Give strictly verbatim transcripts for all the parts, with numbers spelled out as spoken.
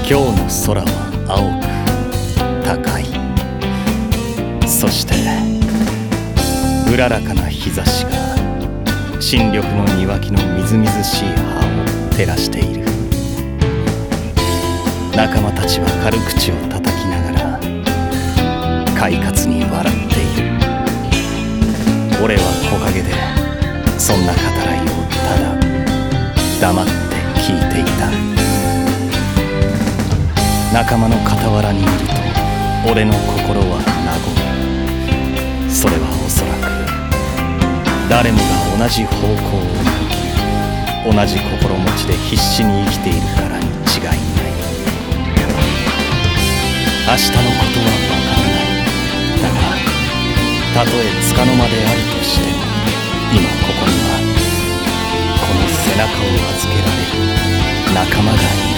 今日の空は青く高い。そしてうららかな日差しが新緑の庭木のみずみずしい葉を照らしている。仲間たちは軽口を叩きながら快活に笑っている。俺は木陰でそんな語らいをただ黙って聞いていた。仲間の傍らにいると俺の心は和む。それはおそらく誰もが同じ方向を向き同じ心持ちで必死に生きているからに違いない。明日のことはわからない。だがたとえ束の間であるとしても今ここにはこの背中を預けられる仲間がいる。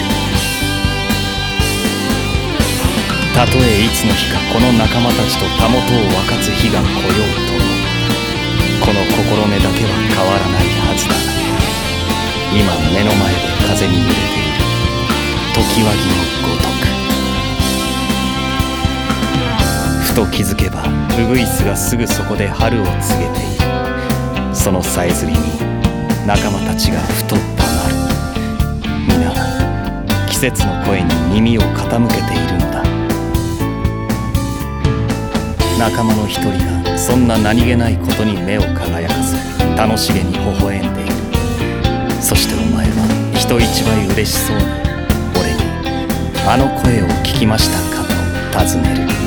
たとえいつの日かこの仲間たちとたもとを分かつ日が来ようともこの心根だけは変わらないはずだ。今目の前で風に揺れている常盤木のごとく。ふと気づけばウグイスがすぐそこで春を告げている。そのさえずりに仲間たちがふと黙る。皆季節の声に耳を傾けているのだ。仲間の一人がそんな何気ないことに目を輝かせ楽しげに微笑んでいる。そしてお前は人一倍嬉しそうに俺に「あの声を聞きましたか?」と尋ねる。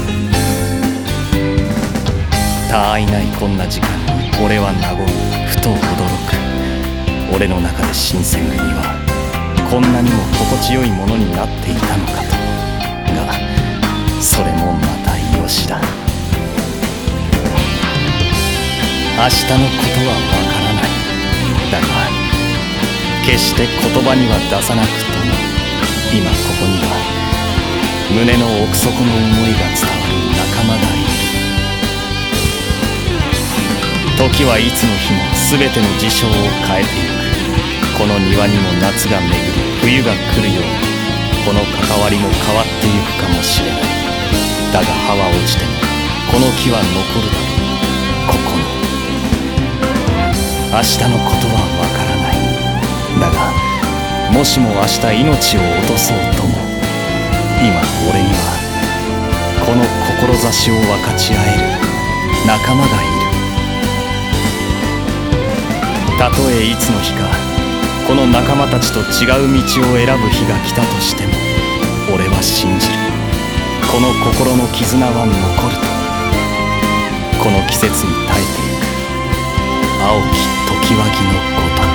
他愛ないこんな時間に俺は和む。ふと驚く。俺の中で新選組はこんなにも心地よいものになっていたのかと。がそれもまたよしだ。明日のことはわからない。だが決して言葉には出さなくとも今ここには胸の奥底の思いが伝わる仲間がいる。時はいつの日も全ての事象を変えていく。この庭にも夏が巡り冬が来るようにこの関わりも変わっていくかもしれない。だが葉は落ちてもこの木は残るだろう。ここに明日のことはわからない。だがもしも明日命を落とそうとも今俺にはこの志を分かち合える仲間がいる。たとえいつの日かこの仲間たちと違う道を選ぶ日が来たとしても俺は信じる。この心の絆は残ると。この季節に耐えていく青き常盤木のごとく。